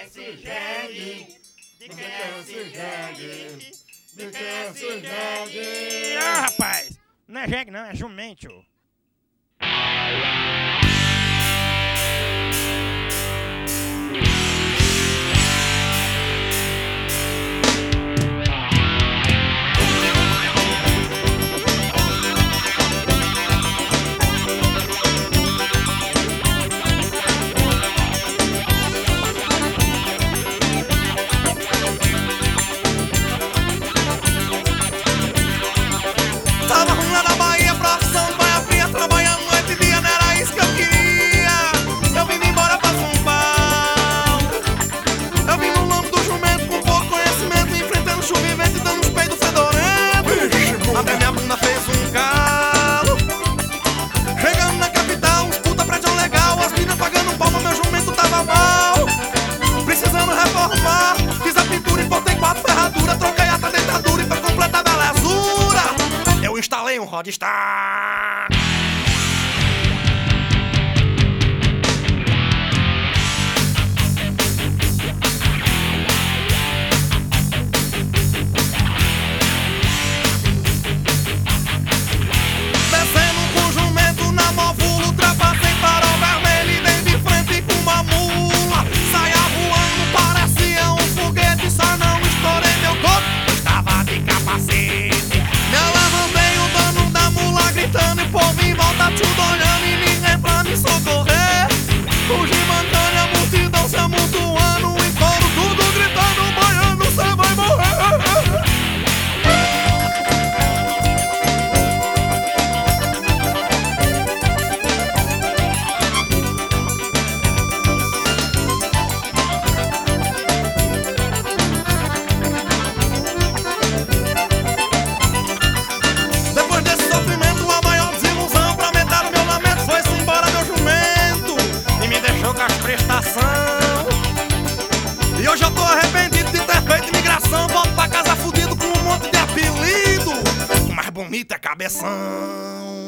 esse jegue? De quem é esse jegue? De quem é esse jegue? Ah, rapaz, não é jegue não, é jumento. Tava ruim lá na Bahia, profissão baia fria, trabalhando noite e dia, não era isso que eu queria. Eu vim embora pra São Paulo. Eu vim no lombo do jumento com pouco conhecimento, enfrentando chuva e vento e dando uns peidos fedorentos. Até minha bunda fez um calo. Chegando na capital, uns puta prédio legal, as minas pagando palma, meu jumento tava mal. Precisando reformar, fiz a pintura e botei 4 ferraduras, troquei a dentadura e pra completar a belezura eu instalei um Rodstar. Descendo com jumento na móvulo, ultrapassei farol vermelho e dei de frente com uma mula. Saia voando, parecia um foguete, só não estourei meu corpo, eu estava de capacete. Me levantei o dono da mula gritando e o povo em volta tudo olhando e ninguém pra me socorrer. Fugi mancando, a multidão se amontoando, em coro tudo gritando, baiano, cê vai morrer. Depois desse sofrimento, a maior desilusão pra aumentar o meu lamento foi-se embora meu jumento e me deixou com as prestações. E hoje eu tô arrependido de ter feito imigração. Volto pra casa fudido com um monte de apelido. O mais bonito é cabeção.